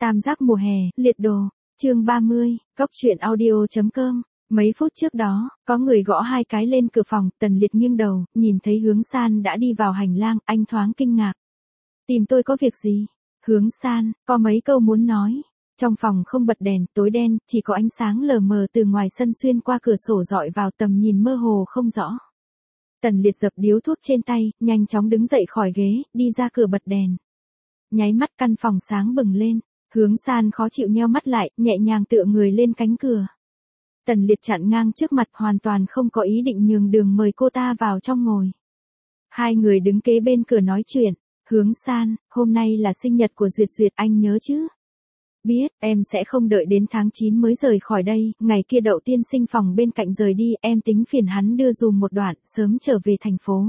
Tam giác mùa hè, liệt đồ, chương 30, Cóc truyện audio.com. Mấy phút trước đó, có người gõ 2 cái lên cửa phòng, Tần Liệt nghiêng đầu, nhìn thấy Hướng San đã đi vào hành lang, anh thoáng kinh ngạc. Tìm tôi có việc gì? Hướng San, có mấy câu muốn nói. Trong phòng không bật đèn, tối đen, chỉ có ánh sáng lờ mờ từ ngoài sân xuyên qua cửa sổ dọi vào, tầm nhìn mơ hồ không rõ. Tần Liệt dập điếu thuốc trên tay, nhanh chóng đứng dậy khỏi ghế, đi ra cửa bật đèn. Nháy mắt căn phòng sáng bừng lên, Hướng San khó chịu nheo mắt lại, nhẹ nhàng tựa người lên cánh cửa. Tần Liệt chặn ngang trước mặt, hoàn toàn không có ý định nhường đường mời cô ta vào trong ngồi. Hai người đứng kế bên cửa nói chuyện. Hướng San, hôm nay là sinh nhật của Duyệt Duyệt, anh nhớ chứ? Biết, em sẽ không đợi đến tháng 9 mới rời khỏi đây, ngày kia Đậu tiên sinh phòng bên cạnh rời đi, em tính phiền hắn đưa dùm một đoạn, sớm trở về thành phố.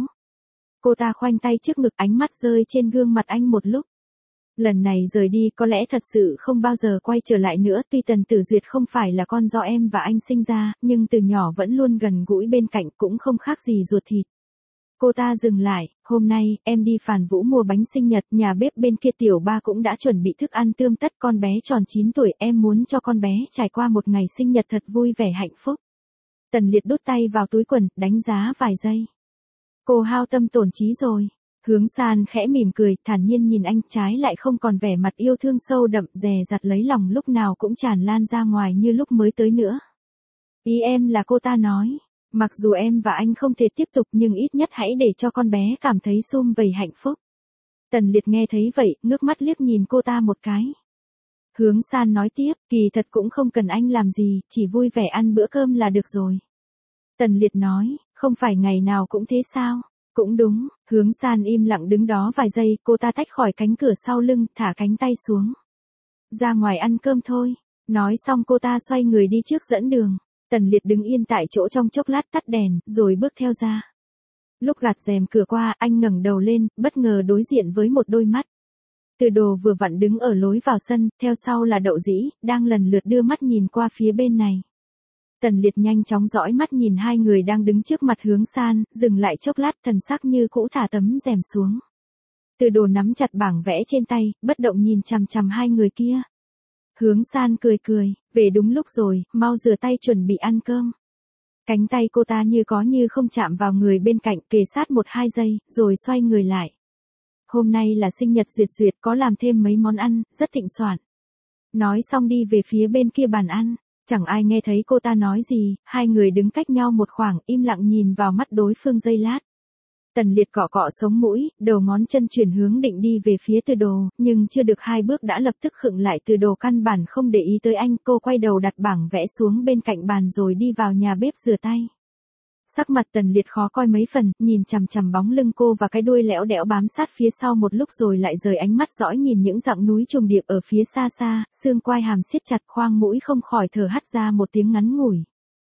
Cô ta khoanh tay trước ngực, ánh mắt rơi trên gương mặt anh một lúc. Lần này rời đi có lẽ thật sự không bao giờ quay trở lại nữa, tuy Tần Tử Duyệt không phải là con do em và anh sinh ra, nhưng từ nhỏ vẫn luôn gần gũi bên cạnh, cũng không khác gì ruột thịt. Cô ta dừng lại, hôm nay, em đi Phàn Vũ mua bánh sinh nhật, nhà bếp bên kia tiểu ba cũng đã chuẩn bị thức ăn tươm tất, con bé tròn 9 tuổi, em muốn cho con bé trải qua một ngày sinh nhật thật vui vẻ hạnh phúc. Tần Liệt đút tay vào túi quần, đánh giá vài giây. Cô hao tâm tổn trí rồi. Hướng San khẽ mỉm cười, thản nhiên nhìn anh, trái lại không còn vẻ mặt yêu thương sâu đậm, dè dặt lấy lòng lúc nào cũng tràn lan ra ngoài như lúc mới tới nữa. Ý em là, cô ta nói, mặc dù em và anh không thể tiếp tục nhưng ít nhất hãy để cho con bé cảm thấy sum vầy hạnh phúc. Tần Liệt nghe thấy vậy, ngước mắt liếc nhìn cô ta một cái. Hướng San nói tiếp, kỳ thật cũng không cần anh làm gì, chỉ vui vẻ ăn bữa cơm là được rồi. Tần Liệt nói, không phải ngày nào cũng thế sao? Cũng đúng, Hướng San im lặng đứng đó vài giây, cô ta tách khỏi cánh cửa sau lưng, thả cánh tay xuống. Ra ngoài ăn cơm thôi. Nói xong cô ta xoay người đi trước dẫn đường. Tần Liệt đứng yên tại chỗ trong chốc lát, tắt đèn, rồi bước theo ra. Lúc gạt rèm cửa qua, anh ngẩng đầu lên, bất ngờ đối diện với một đôi mắt. Từ Đồ vừa vặn đứng ở lối vào sân, theo sau là Đậu Dĩ, đang lần lượt đưa mắt nhìn qua phía bên này. Tần Liệt nhanh chóng dõi mắt nhìn hai người đang đứng trước mặt Hướng San, dừng lại chốc lát, thần sắc như cũ, thả tấm rèm xuống. Từ Đồ nắm chặt bảng vẽ trên tay, bất động nhìn chằm chằm hai người kia. Hướng San cười cười, về đúng lúc rồi, mau rửa tay chuẩn bị ăn cơm. Cánh tay cô ta như có như không chạm vào người bên cạnh, kề sát 1-2 giây, rồi xoay người lại. Hôm nay là sinh nhật Duyệt Duyệt, có làm thêm mấy món ăn, rất thịnh soạn. Nói xong đi về phía bên kia bàn ăn. Chẳng ai nghe thấy cô ta nói gì, hai người đứng cách nhau một khoảng, im lặng nhìn vào mắt đối phương giây lát. Tần Liệt cọ cọ sống mũi, đầu ngón chân chuyển hướng định đi về phía Từ Đồ, nhưng chưa được 2 bước đã lập tức khựng lại. Từ Đồ căn bản không để ý tới anh, cô quay đầu đặt bảng vẽ xuống bên cạnh bàn rồi đi vào nhà bếp rửa tay. Sắc mặt Tần Liệt khó coi mấy phần, nhìn chằm chằm bóng lưng cô và cái đuôi lẽo đẽo bám sát phía sau một lúc rồi lại rời ánh mắt dõi nhìn những dặng núi trùng điệp ở phía xa xa, xương quai hàm siết chặt, khoang mũi không khỏi thở hắt ra một tiếng ngắn ngủi.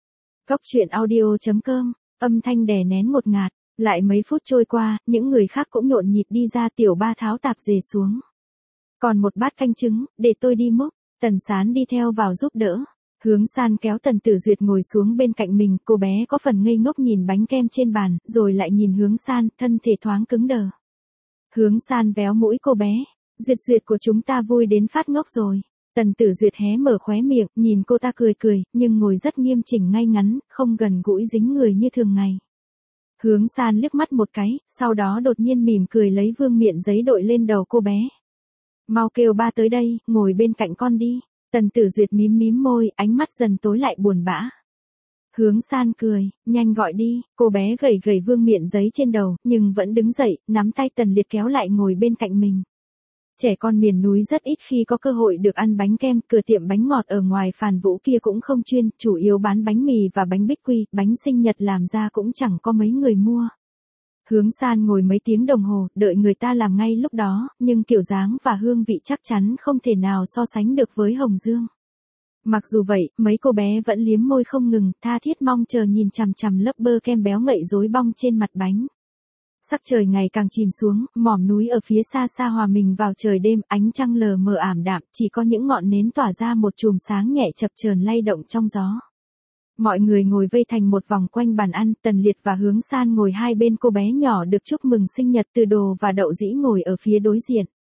Cóc truyện audio.com, âm thanh đè nén ngột ngạt. Lại mấy phút trôi qua, những người khác cũng nhộn nhịp đi ra, tiểu ba tháo tạp dề xuống. Còn một bát canh trứng, để tôi đi múc. Tần Sán đi theo vào giúp đỡ. Hướng San kéo Tần Tử Duyệt ngồi xuống bên cạnh mình, cô bé có phần ngây ngốc nhìn bánh kem trên bàn, rồi lại nhìn Hướng San, thân thể thoáng cứng đờ. Hướng San véo mũi cô bé, Duyệt Duyệt của chúng ta vui đến phát ngốc rồi. Tần Tử Duyệt hé mở khóe miệng, nhìn cô ta cười cười, nhưng ngồi rất nghiêm chỉnh ngay ngắn, không gần gũi dính người như thường ngày. Hướng San liếc mắt một cái, sau đó đột nhiên mỉm cười lấy vương miện giấy đội lên đầu cô bé. Mau kêu ba tới đây, ngồi bên cạnh con đi. Tần Tử Duyệt mím mím môi, ánh mắt dần tối lại buồn bã. Hướng San cười, nhanh gọi đi, cô bé gẩy gẩy vương miện giấy trên đầu, nhưng vẫn đứng dậy, nắm tay Tần Liệt kéo lại ngồi bên cạnh mình. Trẻ con miền núi rất ít khi có cơ hội được ăn bánh kem, cửa tiệm bánh ngọt ở ngoài Phàn Vũ kia cũng không chuyên, chủ yếu bán bánh mì và bánh bích quy, bánh sinh nhật làm ra cũng chẳng có mấy người mua. Hướng San ngồi mấy tiếng đồng hồ, đợi người ta làm ngay lúc đó, nhưng kiểu dáng và hương vị chắc chắn không thể nào so sánh được với Hồng Dương. Mặc dù vậy, mấy cô bé vẫn liếm môi không ngừng, tha thiết mong chờ nhìn chằm chằm lớp bơ kem béo ngậy rối bong trên mặt bánh. Sắc trời ngày càng chìm xuống, mỏm núi ở phía xa xa hòa mình vào trời đêm, ánh trăng lờ mờ ảm đạm, chỉ có những ngọn nến tỏa ra một chùm sáng nhẹ chập chờn lay động trong gió. Mọi người ngồi vây thành một vòng quanh bàn ăn, Tần Liệt và Hướng San ngồi hai bên cô bé nhỏ được chúc mừng sinh nhật, Từ Đồ và Đậu Dĩ ngồi ở phía đối diện.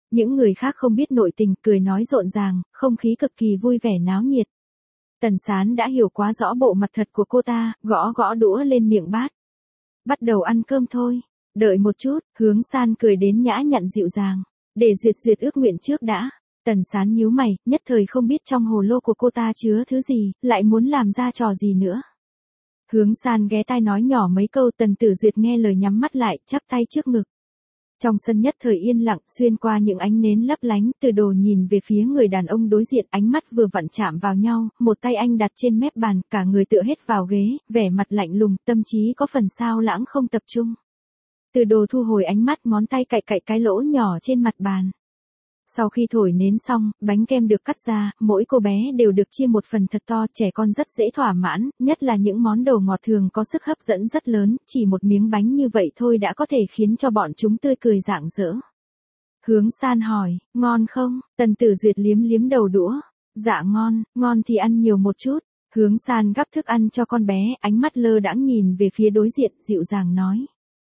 Những người khác không biết nội tình, cười nói rộn ràng, không khí cực kỳ vui vẻ náo nhiệt. Tần Sán đã hiểu quá rõ bộ mặt thật của cô ta, gõ gõ đũa lên miệng bát. Bắt đầu ăn cơm thôi. Đợi một chút, Hướng San cười đến nhã nhặn dịu dàng. Để duyệt duyệt ước nguyện trước đã. Tần Sán nhíu mày, nhất thời không biết trong hồ lô của cô ta chứa thứ gì, lại muốn làm ra trò gì nữa. Hướng San ghé tai nói nhỏ mấy câu, Tần Tử Duyệt nghe lời nhắm mắt lại, chắp tay trước ngực. Trong sân nhất thời yên lặng, xuyên qua những ánh nến lấp lánh, Từ Đồ nhìn về phía người đàn ông đối diện, ánh mắt vừa vặn chạm vào nhau, một tay anh đặt trên mép bàn, cả người tựa hết vào ghế, vẻ mặt lạnh lùng, tâm trí có phần sao lãng không tập trung. Từ Đồ thu hồi ánh mắt, ngón tay cạy cạy cái lỗ nhỏ trên mặt bàn. Sau khi thổi nến xong, bánh kem được cắt ra, mỗi cô bé đều được chia một phần thật to, trẻ con rất dễ thỏa mãn, nhất là những món đồ ngọt thường có sức hấp dẫn rất lớn, chỉ một miếng bánh như vậy thôi đã có thể khiến cho bọn chúng tươi cười rạng rỡ. Hướng San hỏi, ngon không? Tần Tử Duyệt liếm liếm đầu đũa. Dạ ngon, ngon thì ăn nhiều một chút. Hướng San gắp thức ăn cho con bé, ánh mắt lơ đãng nhìn về phía đối diện, dịu dàng nói.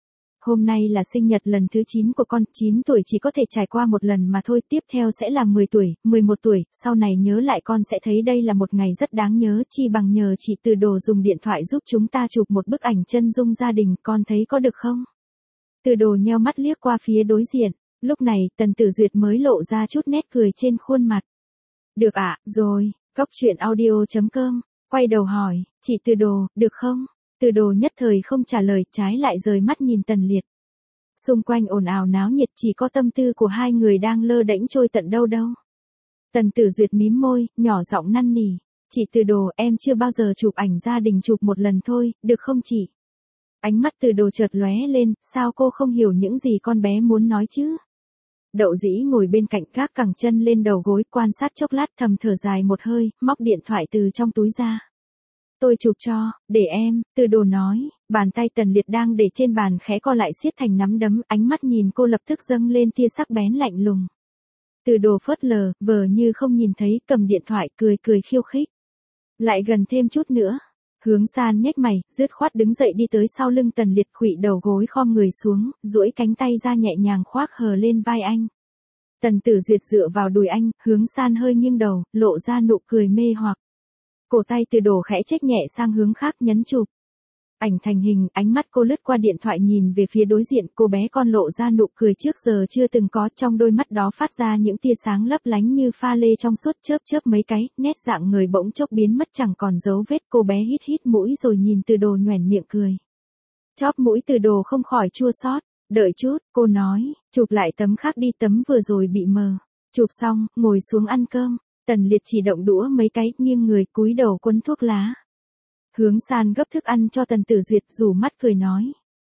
Hôm nay là sinh nhật lần thứ 9 của con, 9 tuổi chỉ có thể trải qua một lần mà thôi, tiếp theo sẽ là 10 tuổi, 11 tuổi, sau này nhớ lại con sẽ thấy đây là một ngày rất đáng nhớ, chi bằng nhờ chị Từ Đồ dùng điện thoại giúp chúng ta chụp một bức ảnh chân dung gia đình, con thấy có được không? Từ Đồ nheo mắt liếc qua phía đối diện, lúc này Tần Tử Duyệt mới lộ ra chút nét cười trên khuôn mặt. Được ạ, rồi, coctruyện.audio.com, quay đầu hỏi, chị Từ Đồ, được không? Từ Đồ nhất thời không trả lời, trái lại rời mắt nhìn Tần Liệt. Xung quanh ồn ào náo nhiệt, chỉ có tâm tư của hai người đang lơ đễnh trôi tận đâu đâu. Tần Tử Duyệt mím môi, nhỏ giọng năn nỉ. Chị Từ Đồ, em chưa bao giờ chụp ảnh gia đình, chụp một lần thôi, được không chị? Ánh mắt Từ Đồ chợt lóe lên, sao cô không hiểu những gì con bé muốn nói chứ? Đậu Dĩ ngồi bên cạnh gác cẳng chân lên đầu gối, quan sát chốc lát, thầm thở dài một hơi, móc điện thoại từ trong túi ra. Tôi chụp cho, để em, Từ Đồ nói, bàn tay Tần Liệt đang để trên bàn khẽ co lại siết thành nắm đấm, ánh mắt nhìn cô lập tức dâng lên tia sắc bén lạnh lùng. Từ Đồ phớt lờ, vờ như không nhìn thấy, cầm điện thoại, cười cười khiêu khích. Lại gần thêm chút nữa. Hướng San nhếch mày, dứt khoát đứng dậy đi tới sau lưng Tần Liệt, khuỵu đầu gối khom người xuống, duỗi cánh tay ra nhẹ nhàng khoác hờ lên vai anh. Tần Tử Duyệt dựa vào đùi anh, Hướng San hơi nghiêng đầu, lộ ra nụ cười mê hoặc. Cổ tay Từ Đồ khẽ chếch nhẹ sang hướng khác, nhấn chụp. Ảnh thành hình, ánh mắt cô lướt qua điện thoại nhìn về phía đối diện, cô bé con lộ ra nụ cười trước giờ chưa từng có, trong đôi mắt đó phát ra những tia sáng lấp lánh như pha lê trong suốt, chớp chớp mấy cái, nét dạng người bỗng chốc biến mất chẳng còn dấu vết, cô bé hít hít mũi rồi nhìn Từ Đồ nhoẻn miệng cười. Chóp mũi Từ Đồ không khỏi chua xót. Đợi chút, cô nói, chụp lại tấm khác đi, tấm vừa rồi bị mờ. Chụp xong, ngồi xuống ăn cơm. Tần Liệt chỉ động đũa mấy cái, nghiêng người cúi đầu quấn thuốc lá. Hướng San gấp thức ăn cho Tần Tử Duyệt, rủ mắt cười nói.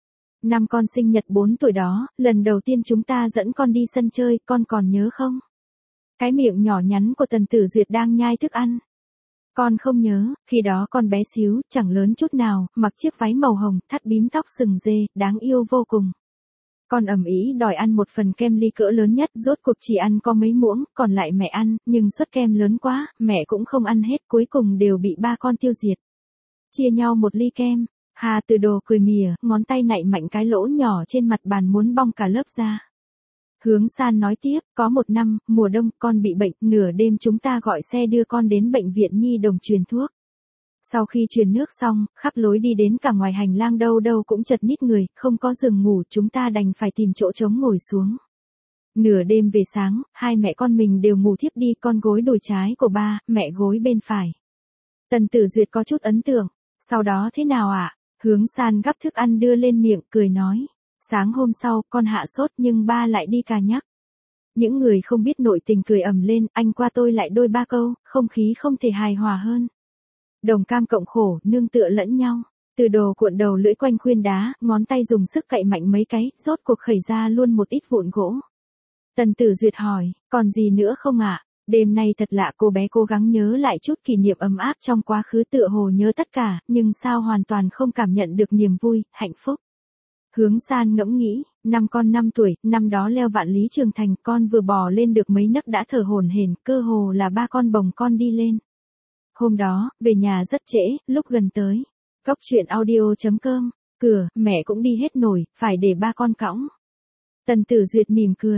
Năm con sinh nhật 4 tuổi đó, lần đầu tiên chúng ta dẫn con đi sân chơi, con còn nhớ không? Cái miệng nhỏ nhắn của Tần Tử Duyệt đang nhai thức ăn. Con không nhớ, khi đó con bé xíu, chẳng lớn chút nào, mặc chiếc váy màu hồng, thắt bím tóc sừng dê, đáng yêu vô cùng. Con ầm ĩ đòi ăn một phần kem ly cỡ lớn nhất, rốt cuộc chỉ ăn có mấy muỗng, còn lại mẹ ăn, nhưng suất kem lớn quá, mẹ cũng không ăn hết, cuối cùng đều bị ba con tiêu diệt. Chia nhau một ly kem. Hà Từ Đồ cười mỉa, ngón tay nạy mạnh cái lỗ nhỏ trên mặt bàn muốn bong cả lớp ra. Hướng San nói tiếp, có một năm, mùa đông, con bị bệnh, nửa đêm chúng ta gọi xe đưa con đến bệnh viện nhi đồng truyền thuốc. Sau khi truyền nước xong, khắp lối đi đến cả ngoài hành lang đâu đâu cũng chật ních người, không có giường ngủ, chúng ta đành phải tìm chỗ trống ngồi xuống. Nửa đêm về sáng, hai mẹ con mình đều ngủ thiếp đi, con gối đùi trái của ba, mẹ gối bên phải. Tần Tử Duyệt có chút ấn tượng. Sau đó thế nào ạ? Hướng San gắp thức ăn đưa lên miệng, cười nói. Sáng hôm sau, con hạ sốt nhưng ba lại đi cà nhắc. Những người không biết nội tình cười ầm lên, anh qua tôi lại đôi ba câu, không khí không thể hài hòa hơn. Đồng cam cộng khổ, nương tựa lẫn nhau. Từ Đồ cuộn đầu lưỡi quanh khuyên đá, ngón tay dùng sức cậy mạnh mấy cái, rốt cuộc khẩy ra luôn một ít vụn gỗ. Tần Tử Duyệt hỏi, còn gì nữa không ạ? Đêm nay thật lạ, cô bé cố gắng nhớ lại chút kỷ niệm ấm áp trong quá khứ, tựa hồ nhớ tất cả, nhưng sao hoàn toàn không cảm nhận được niềm vui, hạnh phúc. Hướng San ngẫm nghĩ, năm con 5 tuổi, năm đó leo vạn lý trường thành, con vừa bò lên được mấy nấc đã thở hổn hển, cơ hồ là ba con bồng con đi lên. Hôm đó, về nhà rất trễ, lúc gần tới. Coctruyện.audio.com, cửa, mẹ cũng đi hết nổi, phải để ba con cõng. Tần Tử Duyệt mỉm cười.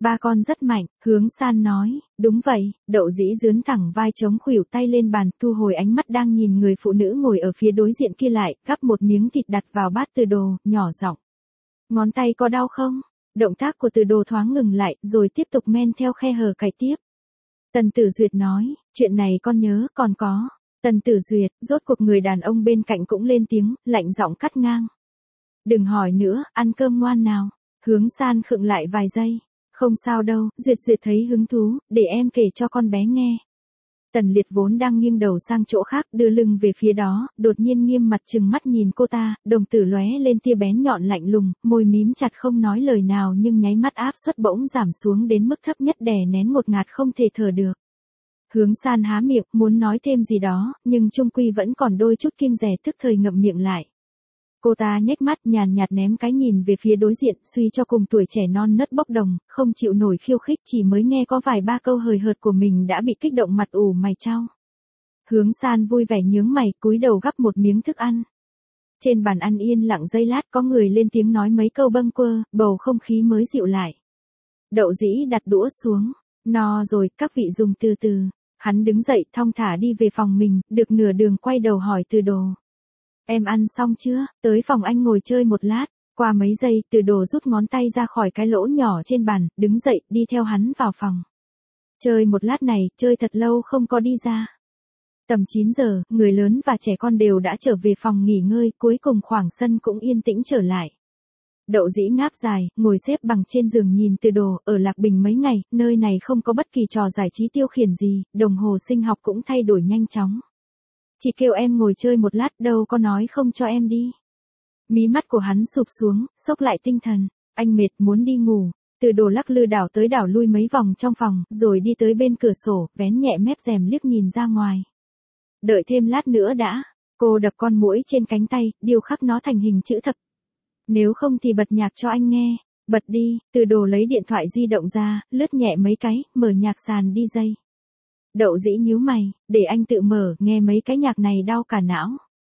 Ba con rất mạnh, Hướng San nói, đúng vậy, Đậu Dĩ dướn thẳng vai chống khuỷu tay lên bàn, thu hồi ánh mắt đang nhìn người phụ nữ ngồi ở phía đối diện kia lại, gắp một miếng thịt đặt vào bát Từ Đồ, nhỏ giọng. Ngón tay có đau không? Động tác của Từ Đồ thoáng ngừng lại, rồi tiếp tục men theo khe hở cày tiếp. Tần Tử Duyệt nói, chuyện này con nhớ, còn có. Tần Tử Duyệt, rốt cuộc người đàn ông bên cạnh cũng lên tiếng, lạnh giọng cắt ngang. Đừng hỏi nữa, ăn cơm ngoan nào. Hướng San khựng lại vài giây. Không sao đâu, Duyệt Duyệt thấy hứng thú, để em kể cho con bé nghe. Tần Liệt vốn đang nghiêng đầu sang chỗ khác, đưa lưng về phía đó, đột nhiên nghiêm mặt trừng mắt nhìn cô ta, đồng tử lóe lên tia bén nhọn lạnh lùng, môi mím chặt không nói lời nào nhưng nháy mắt áp suất bỗng giảm xuống đến mức thấp nhất đè nén ngột ngạt không thể thở được. Hướng San há miệng, muốn nói thêm gì đó, nhưng chung quy vẫn còn đôi chút kiêng dè tức thời ngậm miệng lại. Cô ta nhếch mắt nhàn nhạt ném cái nhìn về phía đối diện, suy cho cùng tuổi trẻ non nớt bốc đồng, không chịu nổi khiêu khích, chỉ mới nghe có vài ba câu hời hợt của mình đã bị kích động mặt ủ mày chau. Hướng San vui vẻ nhướng mày, cúi đầu gắp một miếng thức ăn. Trên bàn ăn yên lặng giây lát, có người lên tiếng nói mấy câu bâng quơ, bầu không khí mới dịu lại. Đậu Dĩ đặt đũa xuống, no rồi, các vị dùng từ từ. Hắn đứng dậy thong thả đi về phòng mình, được nửa đường quay đầu hỏi Từ Đồ. Em ăn xong chưa? Tới phòng anh ngồi chơi một lát. Qua mấy giây, Từ Đồ rút ngón tay ra khỏi cái lỗ nhỏ trên bàn, đứng dậy, đi theo hắn vào phòng. Chơi một lát này, chơi thật lâu không có đi ra. Tầm 9 giờ, người lớn và trẻ con đều đã trở về phòng nghỉ ngơi, cuối cùng khoảng sân cũng yên tĩnh trở lại. Đậu Dĩ ngáp dài, ngồi xếp bằng trên giường nhìn Từ Đồ, ở Lạc Bình mấy ngày, nơi này không có bất kỳ trò giải trí tiêu khiển gì, đồng hồ sinh học cũng thay đổi nhanh chóng. Chỉ kêu em ngồi chơi một lát, đâu có nói không cho em đi. Mí mắt của hắn sụp xuống, xốc lại tinh thần, anh mệt muốn đi ngủ. Từ Đồ lắc lư đảo tới đảo lui mấy vòng trong phòng, rồi đi tới bên cửa sổ, vén nhẹ mép rèm liếc nhìn ra ngoài. Đợi thêm lát nữa đã. Cô đập con muỗi trên cánh tay, điêu khắc nó thành hình chữ thập. Nếu không thì bật nhạc cho anh nghe. Bật đi. Từ Đồ lấy điện thoại di động ra, lướt nhẹ mấy cái, mở nhạc sàn DJ. Đậu Dĩ nhíu mày, để anh tự mở, nghe mấy cái nhạc này đau cả não.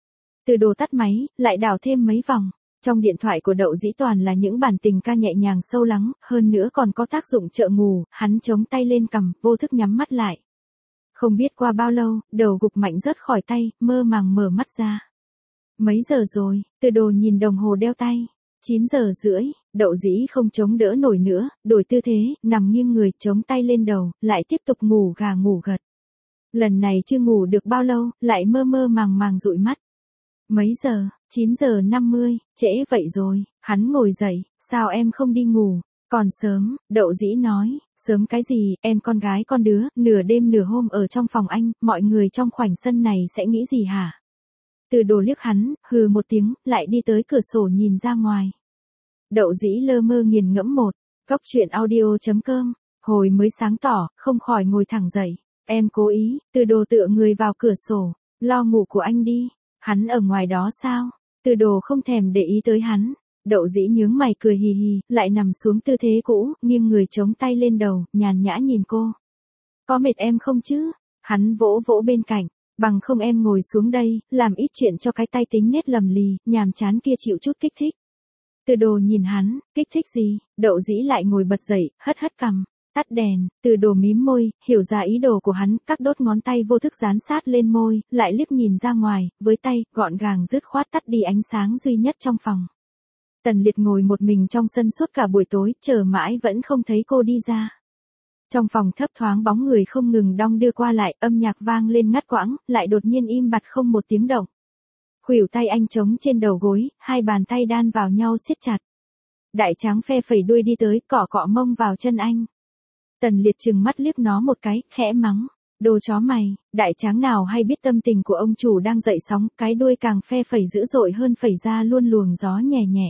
Từ Đồ tắt máy, lại đảo thêm mấy vòng. Trong điện thoại của Đậu Dĩ toàn là những bản tình ca nhẹ nhàng sâu lắng, hơn nữa còn có tác dụng trợ ngủ, hắn chống tay lên cằm, vô thức nhắm mắt lại. Không biết qua bao lâu, đầu gục mạnh rớt khỏi tay, mơ màng mở mắt ra. Mấy giờ rồi? Từ Đồ nhìn đồng hồ đeo tay. 9 giờ rưỡi, Đậu Dĩ không chống đỡ nổi nữa, đổi tư thế, nằm nghiêng người, chống tay lên đầu, lại tiếp tục ngủ gà ngủ gật. Lần này chưa ngủ được bao lâu, lại mơ mơ màng màng dụi mắt. Mấy giờ? 9 giờ 50, trễ vậy rồi. Hắn ngồi dậy, sao em không đi ngủ? Còn sớm, Đậu Dĩ nói, sớm cái gì, em con gái con đứa, nửa đêm nửa hôm ở trong phòng anh, mọi người trong khoảnh sân này sẽ nghĩ gì hả? Từ Đồ liếc hắn, hừ một tiếng, lại đi tới cửa sổ nhìn ra ngoài. Đậu Dĩ lơ mơ nghiền ngẫm một, góc truyện audio.com, hồi mới sáng tỏ, không khỏi ngồi thẳng dậy. Em cố ý. Từ Đồ tựa người vào cửa sổ, lo ngủ của anh đi. Hắn ở ngoài đó sao? Từ Đồ không thèm để ý tới hắn. Đậu Dĩ nhướng mày cười hì hì, lại nằm xuống tư thế cũ, nghiêng người chống tay lên đầu, nhàn nhã nhìn cô. Có mệt em không chứ? Hắn vỗ vỗ bên cạnh, bằng không em ngồi xuống đây, làm ít chuyện cho cái tay tính nết lầm lì, nhàm chán kia chịu chút kích thích. Từ Đồ nhìn hắn, kích thích gì? Đậu Dĩ lại ngồi bật dậy, hất hất cằm, tắt đèn. Từ Đồ mím môi, hiểu ra ý đồ của hắn, các đốt ngón tay vô thức dán sát lên môi, lại liếc nhìn ra ngoài, với tay, gọn gàng dứt khoát tắt đi ánh sáng duy nhất trong phòng. Tần Liệt ngồi một mình trong sân suốt cả buổi tối, chờ mãi vẫn không thấy cô đi ra. Trong phòng thấp thoáng bóng người không ngừng đong đưa qua lại, âm nhạc vang lên ngắt quãng, lại đột nhiên im bặt không một tiếng động. Khuỷu tay anh trống trên đầu gối, hai bàn tay đan vào nhau siết chặt. Đại tráng phe phẩy đuôi đi tới, cọ cọ mông vào chân anh. Tần Liệt trừng mắt liếc nó một cái, khẽ mắng. Đồ chó mày, đại tráng nào hay biết tâm tình của ông chủ đang dậy sóng, cái đuôi càng phe phẩy dữ dội hơn phẩy ra luôn luồng gió nhẹ nhẹ.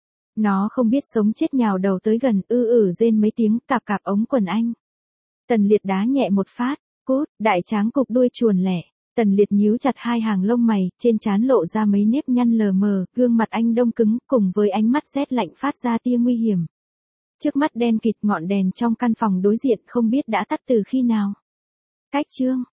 Nó không biết sống chết nhào đầu tới gần, rên mấy tiếng, cạp cạp ống quần anh. Tần Liệt đá nhẹ một phát, cút, đại tráng cục đuôi chuồn lẻ. Tần Liệt nhíu chặt hai hàng lông mày, trên trán lộ ra mấy nếp nhăn lờ mờ, gương mặt anh đông cứng, cùng với ánh mắt rét lạnh phát ra tia nguy hiểm. Trước mắt đen kịt, ngọn đèn trong căn phòng đối diện không biết đã tắt từ khi nào. Cách chương